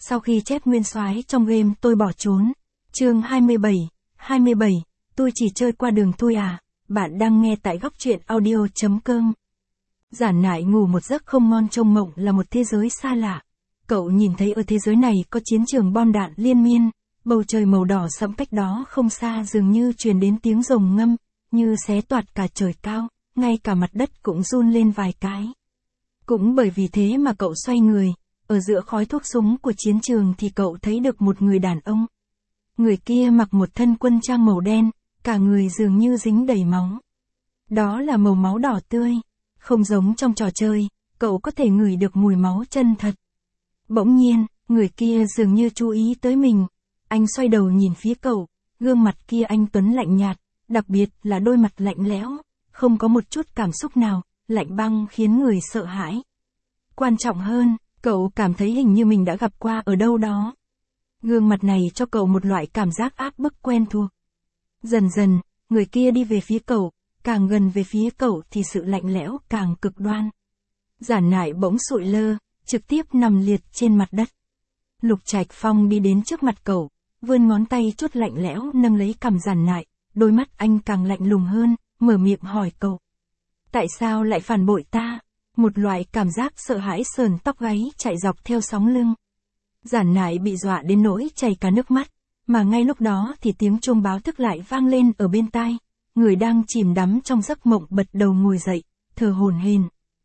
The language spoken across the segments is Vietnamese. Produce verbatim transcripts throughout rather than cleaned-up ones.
Sau khi chép nguyên soái trong game tôi bỏ trốn. Chương hai mươi bảy, hai mươi bảy, tôi chỉ chơi qua đường thôi à. Bạn đang nghe tại góc truyện audio chấm com. Giản Nại ngủ một giấc không ngon, trông mộng là một thế giới xa lạ. Cậu nhìn thấy ở thế giới này có chiến trường bom đạn liên miên, bầu trời màu đỏ sẫm cách đó không xa dường như truyền đến tiếng rồng ngâm, như xé toạc cả trời cao, ngay cả mặt đất cũng run lên vài cái. Cũng bởi vì thế mà cậu xoay người, ở giữa khói thuốc súng của chiến trường thì cậu thấy được một người đàn ông. Người kia mặc một thân quân trang màu đen, cả người dường như dính đầy máu. Đó là màu máu đỏ tươi, không giống trong trò chơi, cậu có thể ngửi được mùi máu chân thật. Bỗng nhiên, người kia dường như chú ý tới mình, anh xoay đầu nhìn phía cậu, gương mặt kia anh tuấn lạnh nhạt, đặc biệt là đôi mặt lạnh lẽo, không có một chút cảm xúc nào, lạnh băng khiến người sợ hãi. Quan trọng hơn, cậu cảm thấy hình như mình đã gặp qua ở đâu đó. Gương mặt này cho cậu một loại cảm giác áp bức quen thuộc. Dần dần, người kia đi về phía cậu, càng gần về phía cậu thì sự lạnh lẽo càng cực đoan. Giản Nại bỗng sụi lơ, trực tiếp nằm liệt trên mặt đất. Lục Trạch Phong đi đến trước mặt cậu, vươn ngón tay chút lạnh lẽo nâng lấy cằm Giản Nại, đôi mắt anh càng lạnh lùng hơn, mở miệng hỏi cậu. Tại sao lại phản bội ta? Một loại cảm giác sợ hãi sờn tóc gáy chạy dọc theo sóng lưng. Giản Nại bị dọa đến nỗi chảy cả nước mắt, mà ngay lúc đó thì tiếng chuông báo thức lại vang lên ở bên tai. Người đang chìm đắm trong giấc mộng bật đầu ngồi dậy, thở hổn hển.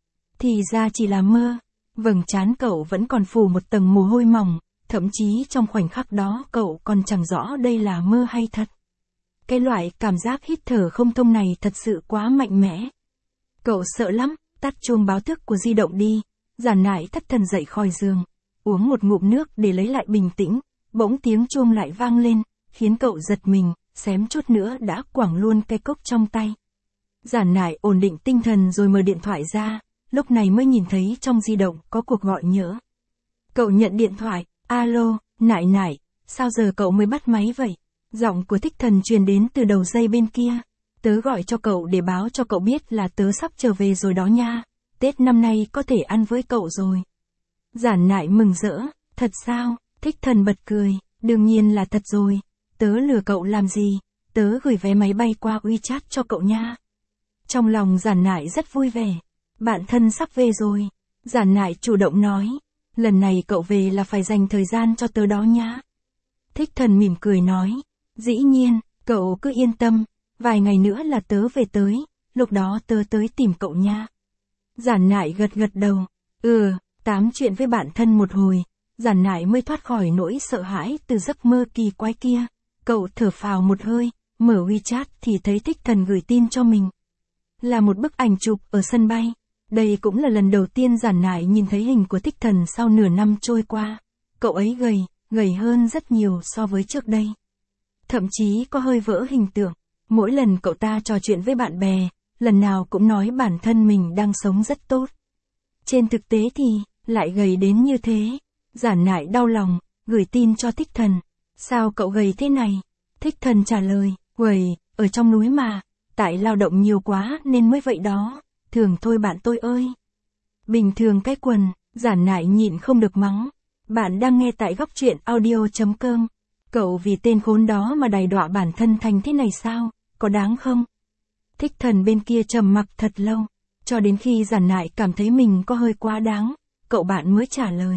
Thì ra chỉ là mơ. Vầng trán cậu vẫn còn phủ một tầng mồ hôi mỏng, thậm chí trong khoảnh khắc đó cậu còn chẳng rõ đây là mơ hay thật. Cái loại cảm giác hít thở không thông này thật sự quá mạnh mẽ. Cậu sợ lắm, tắt chuông báo thức của di động đi. Giản Nại thất thần dậy khỏi giường, uống một ngụm nước để lấy lại bình tĩnh, bỗng tiếng chuông lại vang lên, khiến cậu giật mình, xém chút nữa đã quẳng luôn cái cốc trong tay. Giản Nại ổn định tinh thần rồi mở điện thoại ra, lúc này mới nhìn thấy trong di động có cuộc gọi nhỡ. Cậu nhận điện thoại, alo, Nại Nại, sao giờ cậu mới bắt máy vậy? Giọng của Thích Thần truyền đến từ đầu dây bên kia. Tớ gọi cho cậu để báo cho cậu biết là tớ sắp trở về rồi đó nha. Tết năm nay có thể ăn với cậu rồi. Giản Nại mừng rỡ, thật sao? Thích Thần bật cười, đương nhiên là thật rồi. Tớ lừa cậu làm gì? Tớ gửi vé máy bay qua WeChat cho cậu nha. Trong lòng Giản Nại rất vui vẻ. Bạn thân sắp về rồi. Giản Nại chủ động nói. Lần này cậu về là phải dành thời gian cho tớ đó nhá. Thích Thần mỉm cười nói. Dĩ nhiên, cậu cứ yên tâm. Vài ngày nữa là tớ về tới. Lúc đó tớ tới tìm cậu nha. Giản Nại gật gật đầu. Ừ, tám chuyện với bạn thân một hồi. Giản Nại mới thoát khỏi nỗi sợ hãi từ giấc mơ kỳ quái kia. Cậu thở phào một hơi, mở WeChat thì thấy Thích Thần gửi tin cho mình. Là một bức ảnh chụp ở sân bay. Đây cũng là lần đầu tiên Giản Nại nhìn thấy hình của Thích Thần sau nửa năm trôi qua. Cậu ấy gầy, gầy hơn rất nhiều so với trước đây. Thậm chí có hơi vỡ hình tượng. Mỗi lần cậu ta trò chuyện với bạn bè, lần nào cũng nói bản thân mình đang sống rất tốt. Trên thực tế thì, lại gầy đến như thế. Giản Nại đau lòng, gửi tin cho Thích Thần. Sao cậu gầy thế này? Thích Thần trả lời, gầy, ở trong núi mà, tại lao động nhiều quá nên mới vậy đó. Thường thôi bạn tôi ơi. Bình thường cái quần, Giản Nại nhịn không được mắng. Bạn đang nghe tại góc truyện audio chấm com. Cậu vì tên khốn đó mà đày đọa bản thân thành thế này sao? Có đáng không? Thích Thần bên kia trầm mặc thật lâu, cho đến khi Giản Nại cảm thấy mình có hơi quá đáng, cậu bạn mới trả lời.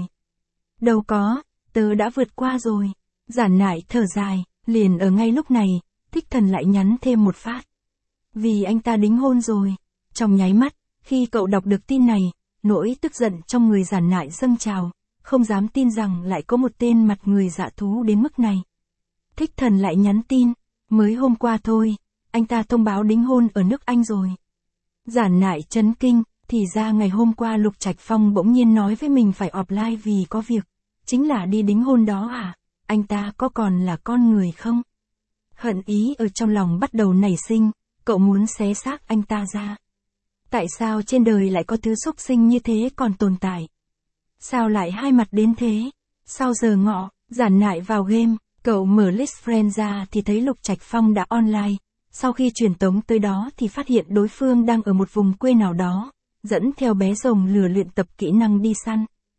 Đâu có, tớ đã vượt qua rồi. Giản Nại thở dài, liền ở ngay lúc này, Thích Thần lại nhắn thêm một phát. Vì anh ta đính hôn rồi. Trong nháy mắt, khi cậu đọc được tin này, nỗi tức giận trong người Giản Nại dâng trào, không dám tin rằng lại có một tên mặt người dạ thú đến mức này. Thích Thần lại nhắn tin, mới hôm qua thôi, anh ta thông báo đính hôn ở nước Anh rồi. Giản Nại chấn kinh, thì ra ngày hôm qua Lục Trạch Phong bỗng nhiên nói với mình phải offline vì có việc, chính là đi đính hôn đó à, anh ta có còn là con người không? Hận ý ở trong lòng bắt đầu nảy sinh, cậu muốn xé xác anh ta ra. Tại sao trên đời lại có thứ xúc sinh như thế còn tồn tại? Sao lại hai mặt đến thế? Sau giờ ngọ, Giản Nại vào game, cậu mở list friend ra thì thấy Lục Trạch Phong đã online. Sau khi truyền tống tới đó thì phát hiện đối phương đang ở một vùng quê nào đó, dẫn theo bé rồng lừa luyện tập kỹ năng đi săn.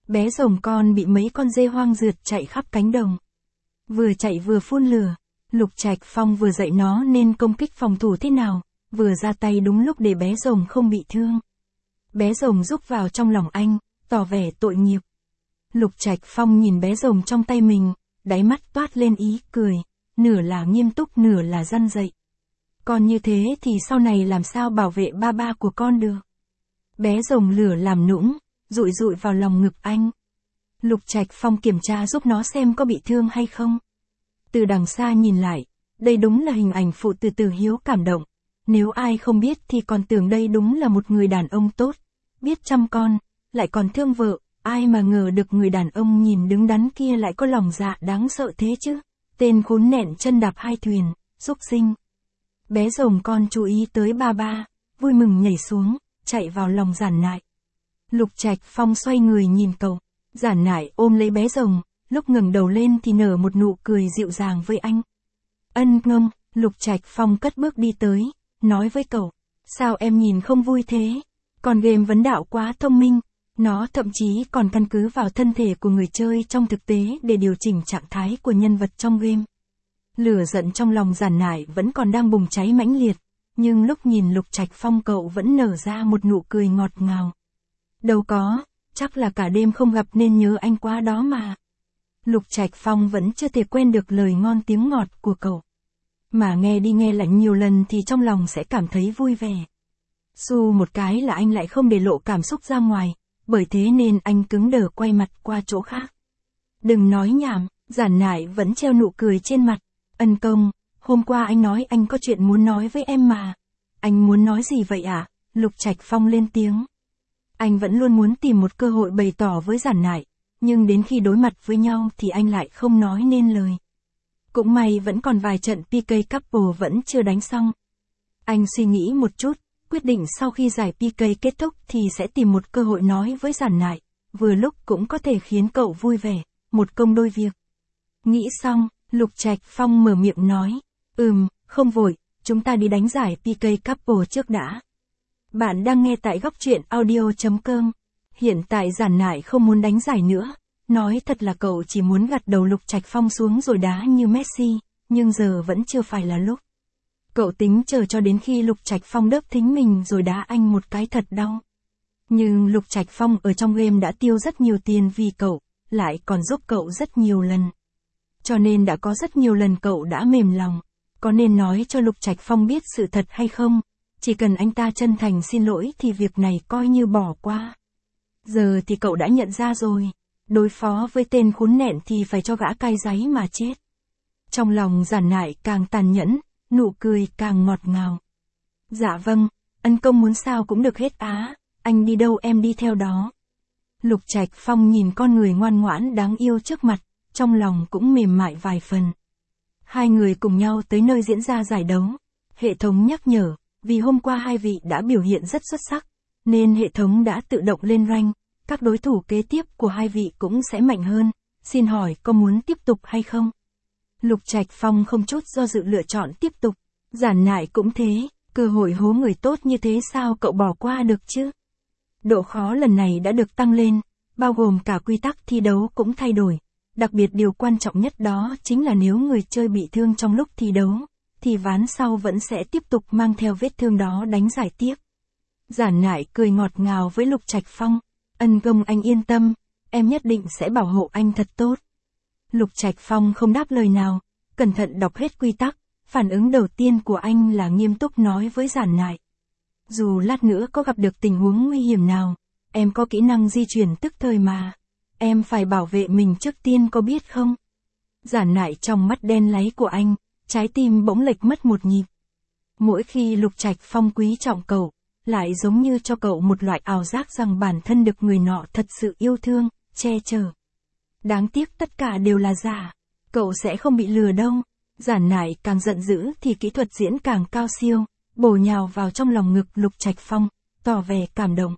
Bé rồng con bị mấy con dê hoang rượt chạy khắp cánh đồng. Vừa chạy vừa phun lửa. Lục Trạch Phong vừa dạy nó nên công kích phòng thủ thế nào, vừa ra tay đúng lúc để bé rồng không bị thương. Bé rồng rúc vào trong lòng anh, tỏ vẻ tội nghiệp. Lục Trạch Phong nhìn bé rồng trong tay mình, đáy mắt toát lên ý cười, nửa là nghiêm túc nửa là răn dạy. Con như thế thì sau này làm sao bảo vệ ba ba của con được. Bé rồng lửa làm nũng, rụi rụi vào lòng ngực anh. Lục Trạch Phong kiểm tra giúp nó xem có bị thương hay không. Từ đằng xa nhìn lại, đây đúng là hình ảnh phụ từ Từ Hiếu cảm động. Nếu ai không biết thì còn tưởng đây đúng là một người đàn ông tốt, biết chăm con, lại còn thương vợ, ai mà ngờ được người đàn ông nhìn đứng đắn kia lại có lòng dạ đáng sợ thế chứ. Tên khốn nẹn chân đạp hai thuyền, súc sinh. Bé rồng con chú ý tới ba ba, vui mừng nhảy xuống, chạy vào lòng Giản Nại. Lục Trạch Phong xoay người nhìn cậu, Giản Nại ôm lấy bé rồng, lúc ngẩng đầu lên thì nở một nụ cười dịu dàng với anh. Ân ngông, Lục Trạch Phong cất bước đi tới, nói với cậu, sao em nhìn không vui thế? Còn game vấn đạo quá thông minh, nó thậm chí còn căn cứ vào thân thể của người chơi trong thực tế để điều chỉnh trạng thái của nhân vật trong game. Lửa giận trong lòng Giản Nại vẫn còn đang bùng cháy mãnh liệt, nhưng lúc nhìn Lục Trạch Phong cậu vẫn nở ra một nụ cười ngọt ngào. Đâu có, chắc là cả đêm không gặp nên nhớ anh quá đó mà. Lục Trạch Phong vẫn chưa thể quen được lời ngon tiếng ngọt của cậu. Mà nghe đi nghe lại nhiều lần thì trong lòng sẽ cảm thấy vui vẻ. Xu một cái là anh lại không để lộ cảm xúc ra ngoài, bởi thế nên anh cứng đờ quay mặt qua chỗ khác. Đừng nói nhảm, Giản Nại vẫn treo nụ cười trên mặt. Ân công, hôm qua anh nói anh có chuyện muốn nói với em mà. Anh muốn nói gì vậy ạ? À? Lục Trạch Phong lên tiếng. Anh vẫn luôn muốn tìm một cơ hội bày tỏ với Giản Nại, nhưng đến khi đối mặt với nhau thì anh lại không nói nên lời. Cũng may vẫn còn vài trận pê ca couple vẫn chưa đánh xong. Anh suy nghĩ một chút, quyết định sau khi giải pê ca kết thúc thì sẽ tìm một cơ hội nói với Giản Nại, vừa lúc cũng có thể khiến cậu vui vẻ, một công đôi việc. Nghĩ xong, Lục Trạch Phong mở miệng nói, ừm, không vội, chúng ta đi đánh giải pê ca couple trước đã. Bạn đang nghe tại góc truyện audio chấm com. Hiện tại Giản Nại không muốn đánh giải nữa, nói thật là cậu chỉ muốn gặt đầu Lục Trạch Phong xuống rồi đá như Messi, nhưng giờ vẫn chưa phải là lúc. Cậu tính chờ cho đến khi Lục Trạch Phong đớp thính mình rồi đá anh một cái thật đau. Nhưng Lục Trạch Phong ở trong game đã tiêu rất nhiều tiền vì cậu, lại còn giúp cậu rất nhiều lần. Cho nên đã có rất nhiều lần cậu đã mềm lòng. Có nên nói cho Lục Trạch Phong biết sự thật hay không? Chỉ cần anh ta chân thành xin lỗi thì việc này coi như bỏ qua. Giờ thì cậu đã nhận ra rồi. Đối phó với tên khốn nẹn thì phải cho gã cay giấy mà chết. Trong lòng Giản Nại càng tàn nhẫn, nụ cười càng ngọt ngào. Dạ vâng, ân công muốn sao cũng được hết á, anh đi đâu em đi theo đó. Lục Trạch Phong nhìn con người ngoan ngoãn đáng yêu trước mặt, trong lòng cũng mềm mại vài phần. Hai người cùng nhau tới nơi diễn ra giải đấu. Hệ thống nhắc nhở, vì hôm qua hai vị đã biểu hiện rất xuất sắc, nên hệ thống đã tự động lên rank, các đối thủ kế tiếp của hai vị cũng sẽ mạnh hơn, xin hỏi có muốn tiếp tục hay không? Lục Trạch Phong không chút do dự lựa chọn tiếp tục, Giản Nại cũng thế, cơ hội hố người tốt như thế sao cậu bỏ qua được chứ? Độ khó lần này đã được tăng lên, bao gồm cả quy tắc thi đấu cũng thay đổi, đặc biệt điều quan trọng nhất đó chính là nếu người chơi bị thương trong lúc thi đấu, thì ván sau vẫn sẽ tiếp tục mang theo vết thương đó đánh giải tiếp. Giản Nại cười ngọt ngào với Lục Trạch Phong, ân công anh yên tâm, em nhất định sẽ bảo hộ anh thật tốt. Lục Trạch Phong không đáp lời nào, cẩn thận đọc hết quy tắc, phản ứng đầu tiên của anh là nghiêm túc nói với Giản Nại. Dù lát nữa có gặp được tình huống nguy hiểm nào, em có kỹ năng di chuyển tức thời mà, em phải bảo vệ mình trước tiên có biết không? Giản Nại trong mắt đen láy của anh, trái tim bỗng lệch mất một nhịp. Mỗi khi Lục Trạch Phong quý trọng cậu, lại giống như cho cậu một loại ảo giác rằng bản thân được người nọ thật sự yêu thương, che chở. Đáng tiếc tất cả đều là giả, cậu sẽ không bị lừa đâu. Giản Nại càng giận dữ thì kỹ thuật diễn càng cao siêu, bổ nhào vào trong lòng ngực Lục Trạch Phong, tỏ vẻ cảm động.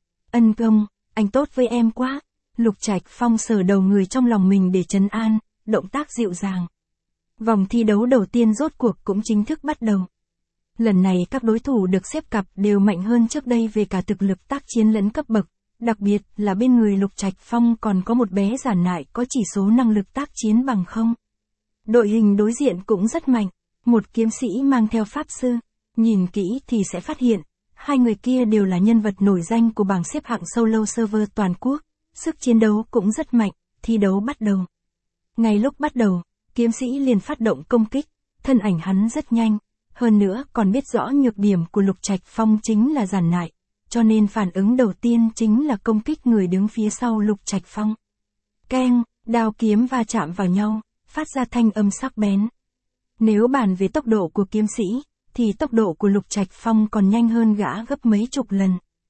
Ân công, anh tốt với em quá. Lục Trạch Phong sờ đầu người trong lòng mình để trấn an, động tác dịu dàng. Vòng thi đấu đầu tiên rốt cuộc cũng chính thức bắt đầu. Lần này các đối thủ được xếp cặp đều mạnh hơn trước đây về cả thực lực tác chiến lẫn cấp bậc, Đặc biệt là bên người Lục Trạch Phong còn có một bé Giản Nại có chỉ số năng lực tác chiến bằng không. Đội hình đối diện cũng rất mạnh, một kiếm sĩ mang theo pháp sư, nhìn kỹ thì sẽ phát hiện, hai người kia đều là nhân vật nổi danh của bảng xếp hạng solo server toàn quốc, sức chiến đấu cũng rất mạnh, thi đấu bắt đầu. Ngay lúc bắt đầu, kiếm sĩ liền phát động công kích, thân ảnh hắn rất nhanh, hơn nữa còn biết rõ nhược điểm của Lục Trạch Phong chính là Giản Nại, cho nên phản ứng đầu tiên chính là công kích người đứng phía sau Lục Trạch Phong. Keng, đao kiếm va chạm vào nhau, phát ra thanh âm sắc bén. Nếu bàn về tốc độ của kiếm sĩ, thì tốc độ của Lục Trạch Phong còn nhanh hơn gã gấp mấy chục lần.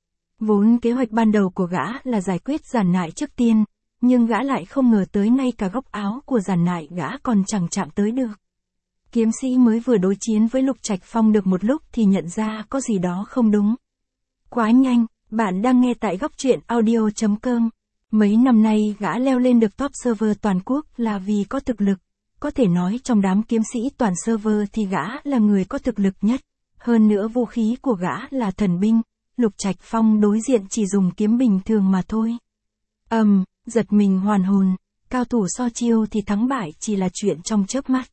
Vốn kế hoạch ban đầu của gã là giải quyết Giản Nại trước tiên, nhưng gã lại không ngờ tới ngay cả góc áo của Giản Nại gã còn chẳng chạm tới được. Kiếm sĩ mới vừa đối chiến với Lục Trạch Phong được một lúc thì nhận ra có gì đó không đúng. Quá nhanh, bạn đang nghe tại góc truyện audio chấm com. Mấy năm nay gã leo lên được top server toàn quốc là vì có thực lực. Có thể nói trong đám kiếm sĩ toàn server thì gã là người có thực lực nhất. Hơn nữa vũ khí của gã là thần binh, Lục Trạch Phong đối diện chỉ dùng kiếm bình thường mà thôi. Ầm, um, giật mình hoàn hồn, cao thủ so chiêu thì thắng bại chỉ là chuyện trong chớp mắt.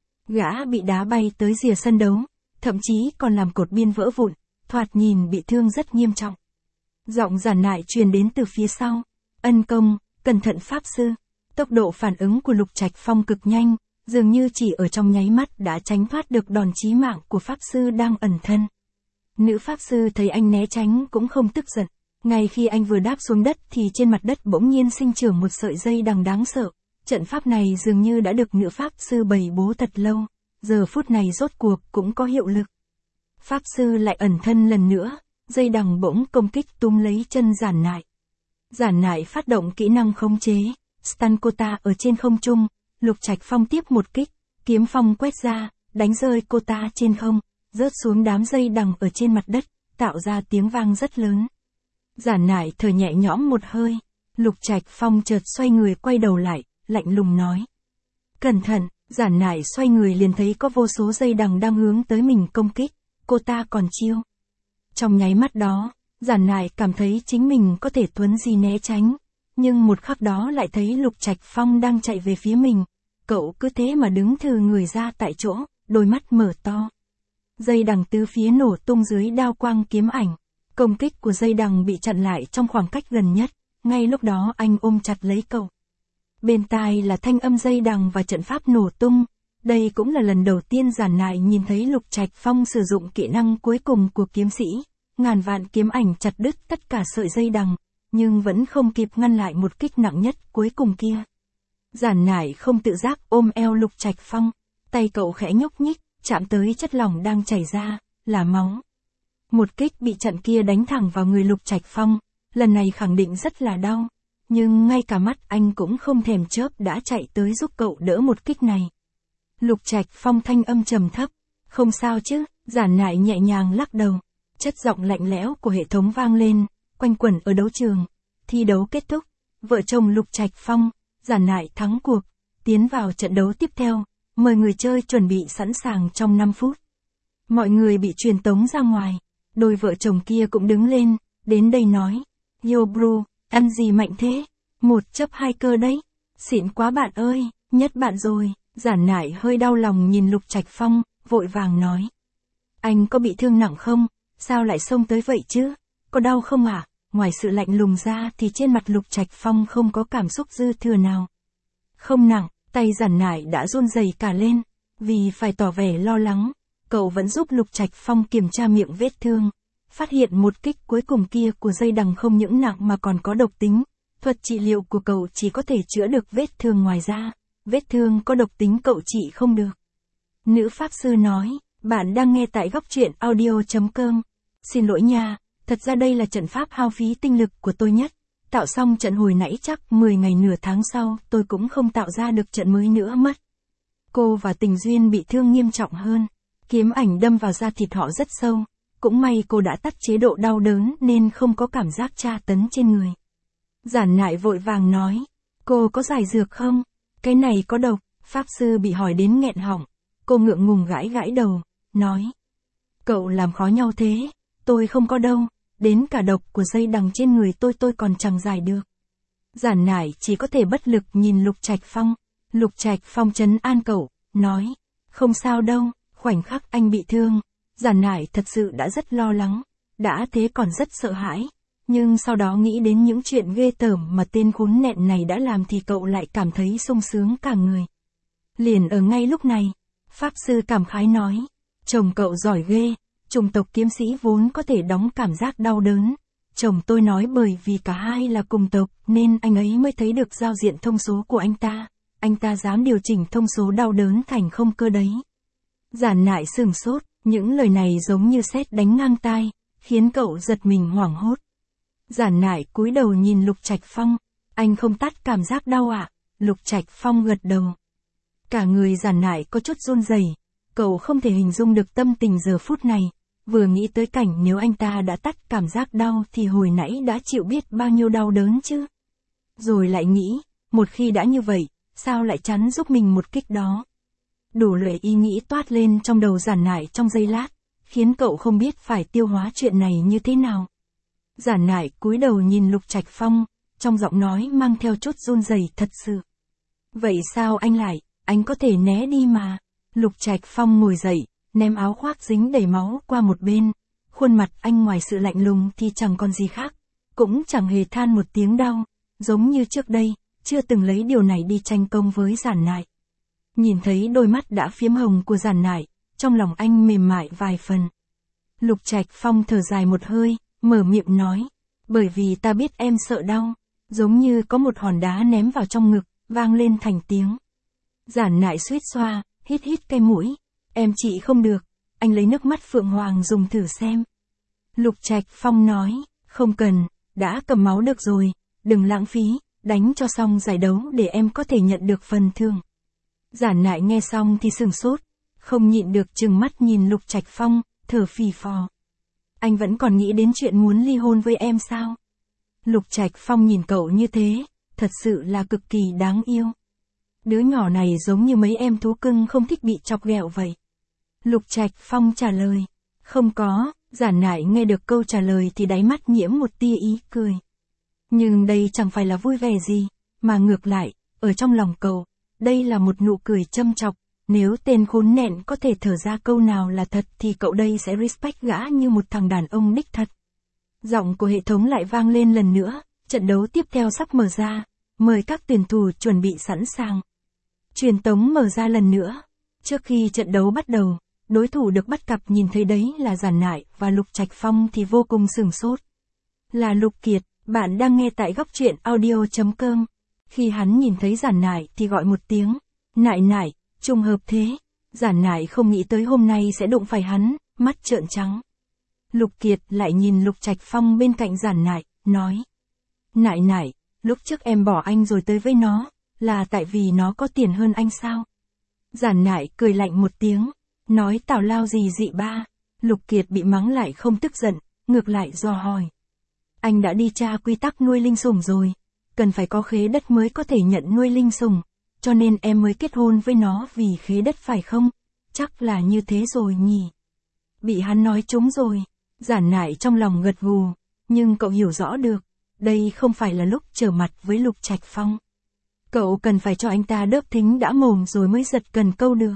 Gã bị đá bay tới rìa sân đấu, thậm chí còn làm cột biên vỡ vụn, thoạt nhìn bị thương rất nghiêm trọng. Giọng Giản Nại truyền đến từ phía sau, ân công, cẩn thận pháp sư. Tốc độ phản ứng của Lục Trạch Phong cực nhanh, dường như chỉ ở trong nháy mắt đã tránh thoát được đòn chí mạng của pháp sư đang ẩn thân. Nữ pháp sư thấy anh né tránh cũng không tức giận, ngay khi anh vừa đáp xuống đất thì trên mặt đất bỗng nhiên sinh trưởng một sợi dây đằng đáng sợ. Trận pháp này dường như đã được nữ pháp sư bày bố thật lâu, giờ phút này rốt cuộc cũng có hiệu lực. Pháp sư lại ẩn thân lần nữa, dây đằng bỗng công kích túm lấy chân Giản Nại. Giản Nại phát động kỹ năng khống chế, stun cô ta ở trên không trung, Lục Trạch Phong tiếp một kích, kiếm phong quét ra, đánh rơi cô ta trên không, rớt xuống đám dây đằng ở trên mặt đất, tạo ra tiếng vang rất lớn. Giản Nại thở nhẹ nhõm một hơi, Lục Trạch Phong chợt xoay người quay đầu lại, lạnh lùng nói. Cẩn thận, Giản Nại xoay người liền thấy có vô số dây đằng đang hướng tới mình công kích, cô ta còn chiêu. Trong nháy mắt đó, Giản Nại cảm thấy chính mình có thể thuấn di né tránh, nhưng một khắc đó lại thấy Lục Trạch Phong đang chạy về phía mình, cậu cứ thế mà đứng thừ người ra tại chỗ, đôi mắt mở to. Dây đằng tứ phía nổ tung dưới đao quang kiếm ảnh, công kích của dây đằng bị chặn lại trong khoảng cách gần nhất, ngay lúc đó anh ôm chặt lấy cậu. Bên tai là thanh âm dây đằng và trận pháp nổ tung, đây cũng là lần đầu tiên Giản Nại nhìn thấy Lục Trạch Phong sử dụng kỹ năng cuối cùng của kiếm sĩ, ngàn vạn kiếm ảnh chặt đứt tất cả sợi dây đằng, nhưng vẫn không kịp ngăn lại một kích nặng nhất cuối cùng kia. Giản Nại không tự giác ôm eo Lục Trạch Phong, tay cậu khẽ nhúc nhích, chạm tới chất lỏng đang chảy ra, là máu. Một kích bị chặn kia đánh thẳng vào người Lục Trạch Phong, lần này khẳng định rất là đau, nhưng ngay cả mắt anh cũng không thèm chớp đã chạy tới giúp cậu đỡ một kích này. Lục Trạch Phong thanh âm trầm thấp, không sao chứ, Giản Nại nhẹ nhàng lắc đầu, chất giọng lạnh lẽo của hệ thống vang lên, quanh quẩn ở đấu trường. Thi đấu kết thúc, vợ chồng Lục Trạch Phong, Giản Nại thắng cuộc, tiến vào trận đấu tiếp theo, mời người chơi chuẩn bị sẵn sàng trong năm phút. Mọi người bị truyền tống ra ngoài, đôi vợ chồng kia cũng đứng lên, đến đây nói, Yo bro, ăn gì mạnh thế, một chấp hai cơ đấy, xịn quá bạn ơi, nhất bạn rồi. Giản Nại hơi đau lòng nhìn Lục Trạch Phong, vội vàng nói. Anh có bị thương nặng không, sao lại xông tới vậy chứ, có đau không à? Ngoài sự lạnh lùng ra thì trên mặt Lục Trạch Phong không có cảm xúc dư thừa nào. Không nặng, tay Giản Nại đã run rẩy cả lên, vì phải tỏ vẻ lo lắng, cậu vẫn giúp Lục Trạch Phong kiểm tra miệng vết thương, phát hiện một kích cuối cùng kia của dây đằng không những nặng mà còn có độc tính, thuật trị liệu của cậu chỉ có thể chữa được vết thương ngoài ra, vết thương có độc tính cậu trị không được. Nữ pháp sư nói, bạn đang nghe tại góc truyện audio chấm com. Xin lỗi nha, thật ra đây là trận pháp hao phí tinh lực của tôi nhất, tạo xong trận hồi nãy chắc mười ngày nửa tháng sau tôi cũng không tạo ra được trận mới nữa mất. Cô và Tình Duyên bị thương nghiêm trọng hơn, kiếm ảnh đâm vào da thịt họ rất sâu, cũng may cô đã tắt chế độ đau đớn nên không có cảm giác tra tấn trên người. Giản Nại vội vàng nói, cô có giải dược không? Cái này có độc, pháp sư bị hỏi đến nghẹn họng, cô ngượng ngùng gãi gãi đầu, nói. Cậu làm khó nhau thế, tôi không có đâu, đến cả độc của dây đằng trên người tôi tôi còn chẳng giải được. Giản Nải chỉ có thể bất lực nhìn Lục Trạch Phong. Lục Trạch Phong trấn an cậu, nói, không sao đâu, khoảnh khắc anh bị thương, Giản Nải thật sự đã rất lo lắng, đã thế còn rất sợ hãi, nhưng sau đó nghĩ đến những chuyện ghê tởm mà tên khốn nẹn này đã làm thì cậu lại cảm thấy sung sướng cả người. Liền ở ngay lúc này, Pháp Sư cảm khái nói, chồng cậu giỏi ghê, chủng tộc kiếm sĩ vốn có thể đóng cảm giác đau đớn. Chồng tôi nói bởi vì cả hai là cùng tộc nên anh ấy mới thấy được giao diện thông số của anh ta, anh ta dám điều chỉnh thông số đau đớn thành không cơ đấy. Giản Nải sửng sốt, những lời này giống như sét đánh ngang tai, khiến cậu giật mình hoảng hốt. Giản Nải cúi đầu nhìn Lục Trạch Phong, anh không tắt cảm giác đau ạ? À? Lục Trạch Phong gật đầu. Cả người Giản Nải có chút run rẩy, cậu không thể hình dung được tâm tình giờ phút này, vừa nghĩ tới cảnh nếu anh ta đã tắt cảm giác đau thì hồi nãy đã chịu biết bao nhiêu đau đớn chứ. Rồi lại nghĩ, một khi đã như vậy, sao lại chắn giúp mình một kích đó. Đủ loại ý nghĩ toát lên trong đầu Giản Nải trong giây lát, khiến cậu không biết phải tiêu hóa chuyện này như thế nào. Giản Nải cúi đầu nhìn Lục Trạch Phong, trong giọng nói mang theo chút run rẩy thật sự. Vậy sao anh lại, anh có thể né đi mà. Lục Trạch Phong ngồi dậy, ném áo khoác dính đầy máu qua một bên, khuôn mặt anh ngoài sự lạnh lùng thì chẳng còn gì khác, cũng chẳng hề than một tiếng đau, giống như trước đây, chưa từng lấy điều này đi tranh công với Giản Nải. Nhìn thấy đôi mắt đã phiếm hồng của Giản Nải, trong lòng anh mềm mại vài phần. Lục Trạch Phong thở dài một hơi, mở miệng nói, bởi vì ta biết em sợ đau, giống như có một hòn đá ném vào trong ngực, vang lên thành tiếng. Giản Nải suýt xoa, hít hít cái mũi, em chị không được, anh lấy nước mắt Phượng Hoàng dùng thử xem. Lục Trạch Phong nói, không cần, đã cầm máu được rồi, đừng lãng phí, đánh cho xong giải đấu để em có thể nhận được phần thưởng. Giản Nải nghe xong thì sửng sốt, không nhịn được trừng mắt nhìn Lục Trạch Phong, thở phì phò. Anh vẫn còn nghĩ đến chuyện muốn ly hôn với em sao? Lục Trạch Phong nhìn cậu như thế, thật sự là cực kỳ đáng yêu. Đứa nhỏ này giống như mấy em thú cưng không thích bị chọc ghẹo vậy. Lục Trạch Phong trả lời, không có. Giản Nải nghe được câu trả lời thì đáy mắt nhiễm một tia ý cười. Nhưng đây chẳng phải là vui vẻ gì, mà ngược lại, ở trong lòng cậu, đây là một nụ cười châm chọc, nếu tên khốn nẹn có thể thở ra câu nào là thật thì cậu đây sẽ respect gã như một thằng đàn ông đích thật. Giọng của hệ thống lại vang lên lần nữa, trận đấu tiếp theo sắp mở ra, mời các tuyển thủ chuẩn bị sẵn sàng. Truyền tống mở ra lần nữa, trước khi trận đấu bắt đầu, đối thủ được bắt cặp nhìn thấy đấy là Giản Nải và Lục Trạch Phong thì vô cùng sửng sốt. Là Lục Kiệt, bạn đang nghe tại góc truyện audio chấm com. Khi hắn nhìn thấy Giản Nải thì gọi một tiếng, Nải Nải, trùng hợp thế. Giản Nải không nghĩ tới hôm nay sẽ đụng phải hắn, mắt trợn trắng. Lục Kiệt lại nhìn Lục Trạch Phong bên cạnh Giản Nải, nói. Nải Nải, lúc trước em bỏ anh rồi tới với nó, là tại vì nó có tiền hơn anh sao? Giản Nải cười lạnh một tiếng, nói tào lao gì dị ba. Lục Kiệt bị mắng lại không tức giận, ngược lại dò hỏi. Anh đã đi tra quy tắc nuôi linh sủng rồi, cần phải có khế đất mới có thể nhận nuôi linh sủng, cho nên em mới kết hôn với nó vì khế đất phải không? Chắc là như thế rồi nhỉ? Bị hắn nói trúng rồi. Giản Nải trong lòng gật gù, nhưng cậu hiểu rõ được, đây không phải là lúc trở mặt với Lục Trạch Phong. Cậu cần phải cho anh ta đớp thính đã mồm rồi mới giật cần câu được.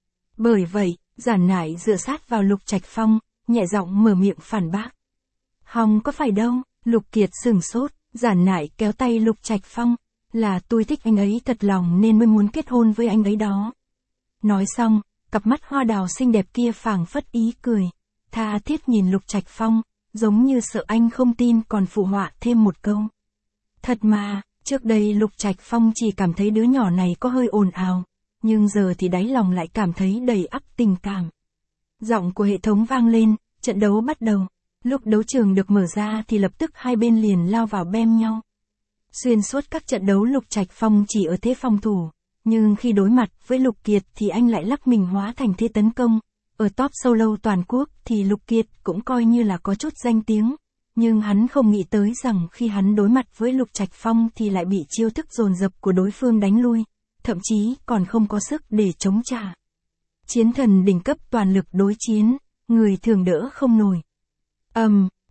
Bởi vậy, Giản Nải dựa sát vào Lục Trạch Phong, nhẹ giọng mở miệng phản bác. Hòng có phải đâu. Lục Kiệt sửng sốt, Giản Nải kéo tay Lục Trạch Phong, là tôi thích anh ấy thật lòng nên mới muốn kết hôn với anh ấy đó. Nói xong, cặp mắt hoa đào xinh đẹp kia phảng phất ý cười, tha thiết nhìn Lục Trạch Phong, giống như sợ anh không tin còn phụ họa thêm một câu. Thật mà, trước đây Lục Trạch Phong chỉ cảm thấy đứa nhỏ này có hơi ồn ào, nhưng giờ thì đáy lòng lại cảm thấy đầy ắp tình cảm. Giọng của hệ thống vang lên, trận đấu bắt đầu. Lúc đấu trường được mở ra thì lập tức hai bên liền lao vào bem nhau. Xuyên suốt các trận đấu Lục Trạch Phong chỉ ở thế phòng thủ, nhưng khi đối mặt với Lục Kiệt thì anh lại lắc mình hóa thành thế tấn công. Ở top solo toàn quốc thì Lục Kiệt cũng coi như là có chút danh tiếng, nhưng hắn không nghĩ tới rằng khi hắn đối mặt với Lục Trạch Phong thì lại bị chiêu thức dồn dập của đối phương đánh lui, thậm chí còn không có sức để chống trả. Chiến thần đỉnh cấp toàn lực đối chiến, người thường đỡ không nổi. Ầm, um,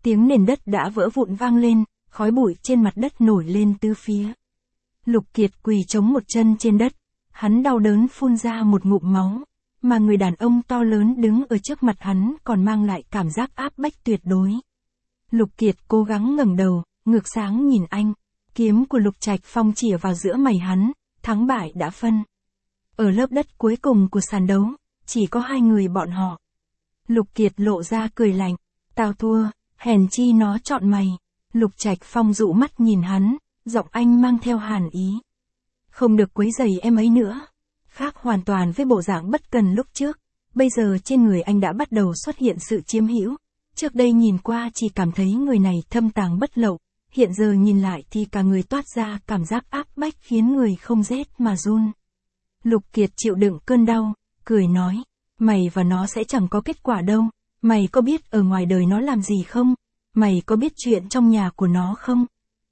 tiếng nền đất đã vỡ vụn vang lên, khói bụi trên mặt đất nổi lên tứ phía. Lục Kiệt quỳ chống một chân trên đất, hắn đau đớn phun ra một ngụm máu, mà người đàn ông to lớn đứng ở trước mặt hắn còn mang lại cảm giác áp bách tuyệt đối. Lục Kiệt cố gắng ngẩng đầu, ngược sáng nhìn anh, kiếm của Lục Trạch Phong chĩa vào giữa mày hắn, thắng bại đã phân. Ở lớp đất cuối cùng của sàn đấu, chỉ có hai người bọn họ. Lục Kiệt lộ ra cười lạnh, tao thua, hèn chi nó chọn mày. Lục Trạch Phong dụ mắt nhìn hắn, giọng anh mang theo hàn ý. Không được quấy rầy em ấy nữa. Khác hoàn toàn với bộ dạng bất cần lúc trước, bây giờ trên người anh đã bắt đầu xuất hiện sự chiếm hữu. Trước đây nhìn qua chỉ cảm thấy người này thâm tàng bất lậu, hiện giờ nhìn lại thì cả người toát ra cảm giác áp bách khiến người không rét mà run. Lục Kiệt chịu đựng cơn đau, cười nói, mày và nó sẽ chẳng có kết quả đâu, mày có biết ở ngoài đời nó làm gì không? Mày có biết chuyện trong nhà của nó không?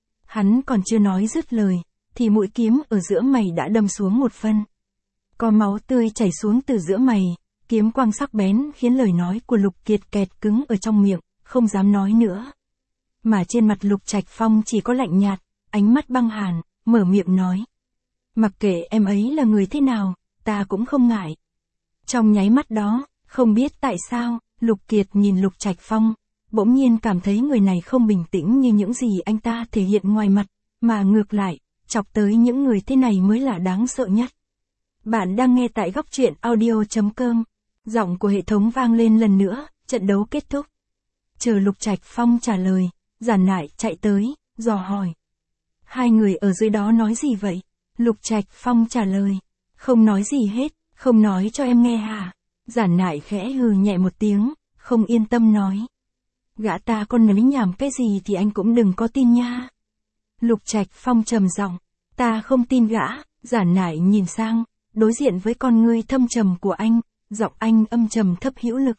Hắn còn chưa nói dứt lời, thì mũi kiếm ở giữa mày đã đâm xuống một phân. Có máu tươi chảy xuống từ giữa mày, kiếm quang sắc bén khiến lời nói của Lục Kiệt kẹt cứng ở trong miệng, không dám nói nữa. Mà trên mặt Lục Trạch Phong chỉ có lạnh nhạt, ánh mắt băng hàn, mở miệng nói. Mặc kệ em ấy là người thế nào, ta cũng không ngại. Trong nháy mắt đó, không biết tại sao, Lục Kiệt nhìn Lục Trạch Phong, bỗng nhiên cảm thấy người này không bình tĩnh như những gì anh ta thể hiện ngoài mặt, mà ngược lại, chọc tới những người thế này mới là đáng sợ nhất. Bạn đang nghe tại góc truyện audio chấm com. Giọng của hệ thống vang lên lần nữa, trận đấu kết thúc. Chờ Lục Trạch Phong trả lời, Giản Nại chạy tới, dò hỏi. Hai người ở dưới đó nói gì vậy? Lục Trạch Phong trả lời. Không nói gì hết, không nói cho em nghe hả? Giản Nại khẽ hừ nhẹ một tiếng, không yên tâm nói. Gã ta con nói nhảm cái gì thì anh cũng đừng có tin nha. Lục Trạch Phong trầm giọng, ta không tin gã. Giản Nại nhìn sang, đối diện với con ngươi thâm trầm của anh, giọng anh âm trầm thấp hữu lực.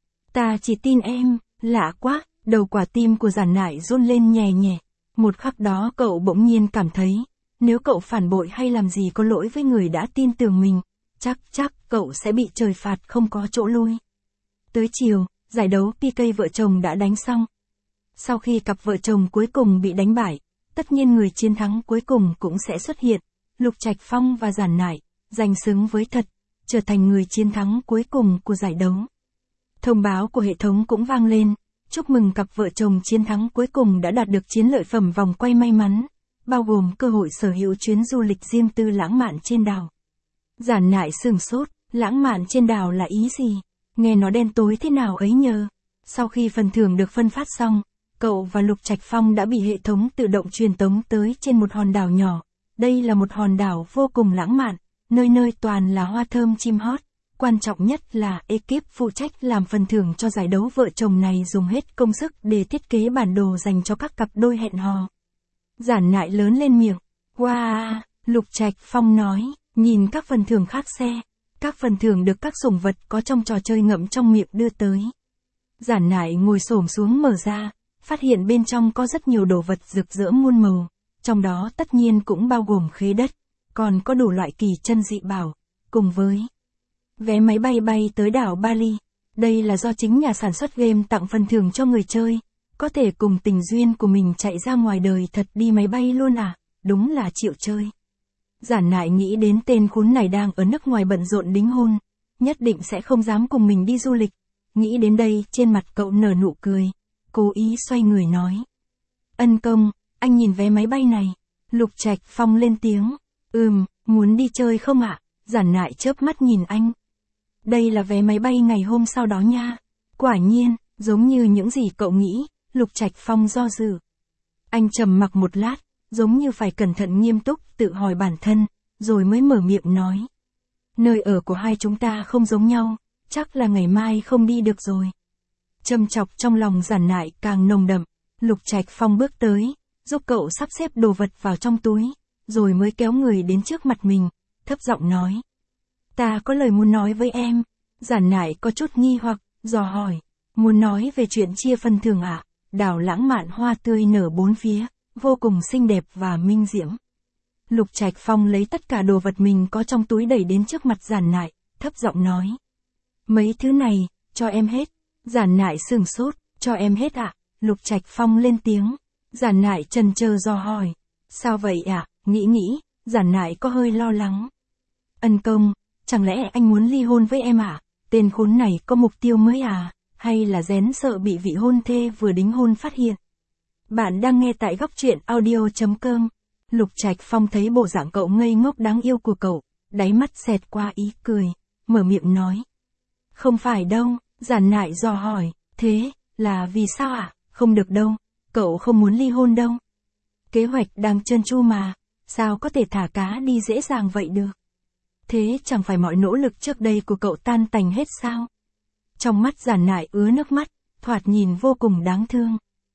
Ta chỉ tin em, lạ quá, đầu quả tim của Giản Nại run lên nhẹ nhẹ. Một khắc đó cậu bỗng nhiên cảm thấy, nếu cậu phản bội hay làm gì có lỗi với người đã tin tưởng mình, chắc chắc cậu sẽ bị trời phạt không có chỗ lui. Tới chiều, giải đấu pê ca vợ chồng đã đánh xong. Sau khi cặp vợ chồng cuối cùng bị đánh bại, tất nhiên người chiến thắng cuối cùng cũng sẽ xuất hiện. Lục Trạch Phong và Giản Nại, giành xứng với thật, trở thành người chiến thắng cuối cùng của giải đấu. Thông báo của hệ thống cũng vang lên, chúc mừng cặp vợ chồng chiến thắng cuối cùng đã đạt được chiến lợi phẩm vòng quay may mắn, bao gồm cơ hội sở hữu chuyến du lịch riêng tư lãng mạn trên đảo. Giản Nại sửng sốt, lãng mạn trên đảo là ý gì? Nghe nó đen tối thế nào ấy nhờ. Sau khi phần thưởng được phân phát xong, cậu và Lục Trạch Phong đã bị hệ thống tự động truyền tống tới trên một hòn đảo nhỏ. Đây là một hòn đảo vô cùng lãng mạn, nơi nơi toàn là hoa thơm chim hót. Quan trọng nhất là ekip phụ trách làm phần thưởng cho giải đấu vợ chồng này dùng hết công sức để thiết kế bản đồ dành cho các cặp đôi hẹn hò. Giản Nại lớn lên miệng. Wow, Lục Trạch Phong nói, nhìn các phần thưởng khác xe. Các phần thưởng được các sủng vật có trong trò chơi ngậm trong miệng đưa tới. Giản Nại ngồi xổm xuống mở ra, phát hiện bên trong có rất nhiều đồ vật rực rỡ muôn màu, trong đó tất nhiên cũng bao gồm khế đất, còn có đủ loại kỳ chân dị bảo, cùng với vé máy bay bay tới đảo Bali. Đây là do chính nhà sản xuất game tặng phần thưởng cho người chơi, có thể cùng tình duyên của mình chạy ra ngoài đời thật đi máy bay luôn à, đúng là chịu chơi. Giản Nại nghĩ đến tên khốn này đang ở nước ngoài bận rộn đính hôn, nhất định sẽ không dám cùng mình đi du lịch. Nghĩ đến đây trên mặt cậu nở nụ cười, cố ý xoay người nói. Ân công, anh nhìn vé máy bay này. Lục Trạch Phong lên tiếng. Ừm, muốn đi chơi không ạ? Giản Nại chớp mắt nhìn anh. Đây là vé máy bay ngày hôm sau đó nha. Quả nhiên, giống như những gì cậu nghĩ. Lục Trạch Phong do dự. Anh trầm mặc một lát, giống như phải cẩn thận nghiêm túc tự hỏi bản thân, rồi mới mở miệng nói. Nơi ở của hai chúng ta không giống nhau, chắc là ngày mai không đi được rồi. Châm chọc trong lòng Giản Nại càng nồng đậm, Lục Trạch Phong bước tới, giúp cậu sắp xếp đồ vật vào trong túi, rồi mới kéo người đến trước mặt mình, thấp giọng nói. Ta có lời muốn nói với em. Giản Nại có chút nghi hoặc, dò hỏi, muốn nói về chuyện chia phần thưởng ạ? À? Đảo lãng mạn hoa tươi nở bốn phía, vô cùng xinh đẹp và minh diễm. Lục Trạch Phong lấy tất cả đồ vật mình có trong túi đẩy đến trước mặt Giản Nại, thấp giọng nói. Mấy thứ này, cho em hết. Giản Nại sửng sốt, cho em hết ạ. À? Lục Trạch Phong lên tiếng. Giản Nại chần chờ dò hỏi. Sao vậy ạ? À? Nghĩ nghĩ, Giản Nại có hơi lo lắng. Ân công, chẳng lẽ anh muốn ly hôn với em à? Tên khốn này có mục tiêu mới à? Hay là rén sợ bị vị hôn thê vừa đính hôn phát hiện? Bạn đang nghe tại góc truyện audio.com. Lục Trạch Phong thấy bộ dạng cậu ngây ngốc đáng yêu của cậu, đáy mắt xẹt qua ý cười, mở miệng nói. Không phải đâu, Giản Nại dò hỏi, thế, là vì sao ạ? À? Không được đâu, cậu không muốn ly hôn đâu. Kế hoạch đang trơn tru mà, sao có thể thả cá đi dễ dàng vậy được? Thế chẳng phải mọi nỗ lực trước đây của cậu tan tành hết sao? Trong mắt Giản Nại ứa nước mắt, thoạt nhìn vô cùng đáng thương.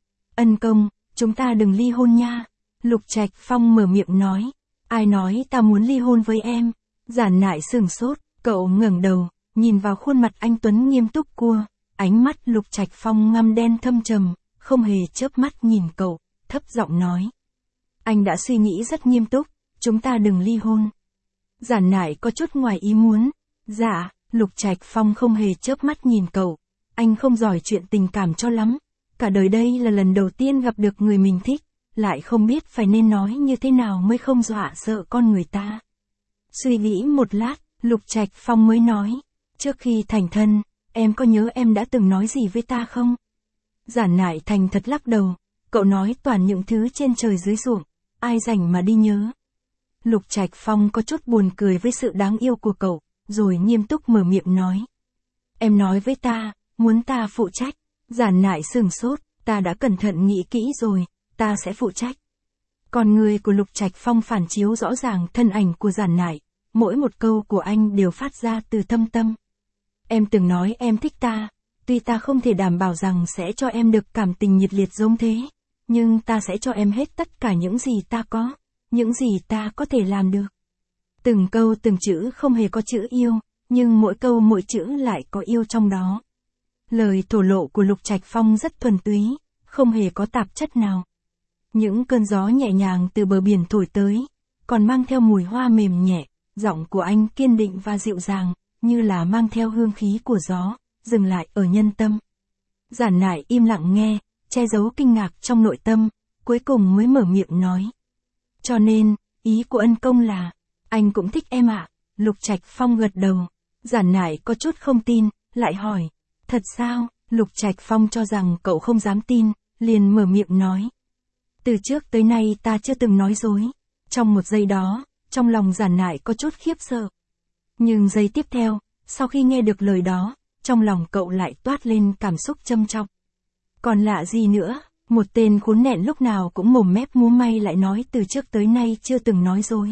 Ân công, chúng ta đừng ly hôn nha. Lục Trạch Phong mở miệng nói. Ai nói ta muốn ly hôn với em? Giản Nại sửng sốt, cậu ngẩng đầu, nhìn vào khuôn mặt anh tuấn nghiêm túc cua. Ánh mắt Lục Trạch Phong ngăm đen thâm trầm, không hề chớp mắt nhìn cậu, thấp giọng nói. Anh đã suy nghĩ rất nghiêm túc, chúng ta đừng ly hôn. Giản Nại có chút ngoài ý muốn. Dạ, Lục Trạch Phong không hề chớp mắt nhìn cậu. Anh không giỏi chuyện tình cảm cho lắm. Cả đời đây là lần đầu tiên gặp được người mình thích, lại không biết phải nên nói như thế nào mới không dọa sợ con người ta. Suy nghĩ một lát, Lục Trạch Phong mới nói. Trước khi thành thân, em có nhớ em đã từng nói gì với ta không? Giản Nại thành thật lắc đầu. Cậu nói toàn những thứ trên trời dưới ruộng, ai rảnh mà đi nhớ. Lục Trạch Phong có chút buồn cười với sự đáng yêu của cậu, rồi nghiêm túc mở miệng nói. Em nói với ta, muốn ta phụ trách. Giản Nại sửng sốt, ta đã cẩn thận nghĩ kỹ rồi, ta sẽ phụ trách. Con người của Lục Trạch Phong phản chiếu rõ ràng thân ảnh của Giản Nại, mỗi một câu của anh đều phát ra từ thâm tâm. Em từng nói em thích ta, tuy ta không thể đảm bảo rằng sẽ cho em được cảm tình nhiệt liệt giống thế, nhưng ta sẽ cho em hết tất cả những gì ta có, những gì ta có thể làm được. Từng câu từng chữ không hề có chữ yêu, nhưng mỗi câu mỗi chữ lại có yêu trong đó. Lời thổ lộ của Lục Trạch Phong rất thuần túy, không hề có tạp chất nào. Những cơn gió nhẹ nhàng từ bờ biển thổi tới, còn mang theo mùi hoa mềm nhẹ, giọng của anh kiên định và dịu dàng, như là mang theo hương khí của gió, dừng lại ở nhân tâm. Giản Nại im lặng nghe, che giấu kinh ngạc trong nội tâm, cuối cùng mới mở miệng nói. Cho nên, ý của ân công là, anh cũng thích em ạ. À? Lục Trạch Phong gật đầu. Giản Nại có chút không tin, lại hỏi. Thật sao? Lục Trạch Phong cho rằng cậu không dám tin, liền mở miệng nói. Từ trước tới nay ta chưa từng nói dối. Trong một giây đó, trong lòng Giản Nại có chút khiếp sợ. Nhưng giây tiếp theo, sau khi nghe được lời đó, trong lòng cậu lại toát lên cảm xúc châm chọc. Còn lạ gì nữa, một tên khốn nẹn lúc nào cũng mồm mép múa may lại nói từ trước tới nay chưa từng nói dối.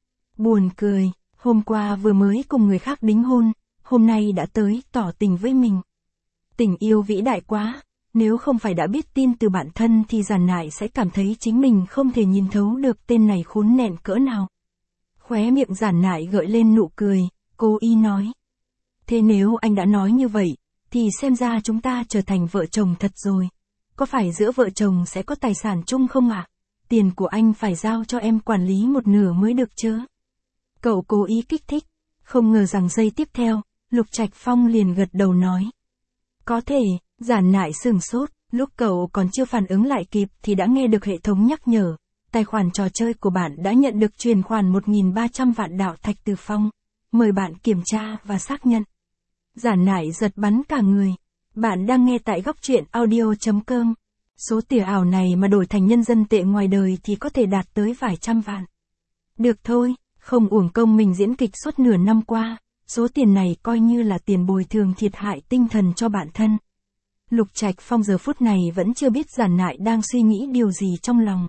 Buồn cười, hôm qua vừa mới cùng người khác đính hôn, hôm nay đã tới tỏ tình với mình. Tình yêu vĩ đại quá, nếu không phải đã biết tin từ bản thân thì Giản Nại sẽ cảm thấy chính mình không thể nhìn thấu được tên này khốn nẹn cỡ nào. Khóe miệng Giản Nại gợi lên nụ cười, cô y nói. Thế nếu anh đã nói như vậy, thì xem ra chúng ta trở thành vợ chồng thật rồi. Có phải giữa vợ chồng sẽ có tài sản chung không ạ? À? Tiền của anh phải giao cho em quản lý một nửa mới được chứ? Cậu cố ý kích thích, không ngờ rằng giây tiếp theo, Lục Trạch Phong liền gật đầu nói. Có thể, Giản Nại sửng sốt, lúc cậu còn chưa phản ứng lại kịp thì đã nghe được hệ thống nhắc nhở. Tài khoản trò chơi của bạn đã nhận được chuyển khoản một nghìn ba trăm vạn đạo thạch từ Phong. Mời bạn kiểm tra và xác nhận. Giản Nại giật bắn cả người. Bạn đang nghe tại góc truyện audio.com. Số tiền ảo này mà đổi thành nhân dân tệ ngoài đời thì có thể đạt tới vài trăm vạn. Được thôi, không uổng công mình diễn kịch suốt nửa năm qua, số tiền này coi như là tiền bồi thường thiệt hại tinh thần cho bản thân. Lục Trạch Phong giờ phút này vẫn chưa biết Giản Nại đang suy nghĩ điều gì trong lòng.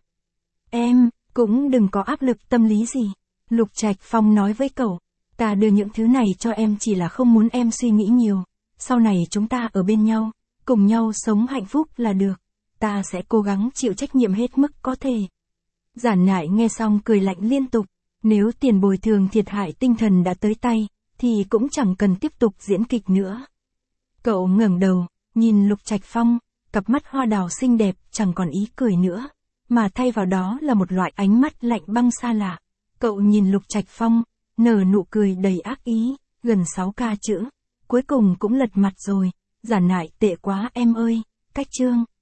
Em, cũng đừng có áp lực tâm lý gì. Lục Trạch Phong nói với cậu, ta đưa những thứ này cho em chỉ là không muốn em suy nghĩ nhiều. Sau này chúng ta ở bên nhau, cùng nhau sống hạnh phúc là được. Ta sẽ cố gắng chịu trách nhiệm hết mức có thể. Giản Nại nghe xong cười lạnh liên tục. Nếu tiền bồi thường thiệt hại tinh thần đã tới tay, thì cũng chẳng cần tiếp tục diễn kịch nữa. Cậu ngẩng đầu, nhìn Lục Trạch Phong, cặp mắt hoa đào xinh đẹp chẳng còn ý cười nữa, mà thay vào đó là một loại ánh mắt lạnh băng xa lạ. Cậu nhìn Lục Trạch Phong, nở nụ cười đầy ác ý, gần sáu ca chữ. Cuối cùng cũng lật mặt rồi. Giản Nại tệ quá em ơi. Cách chương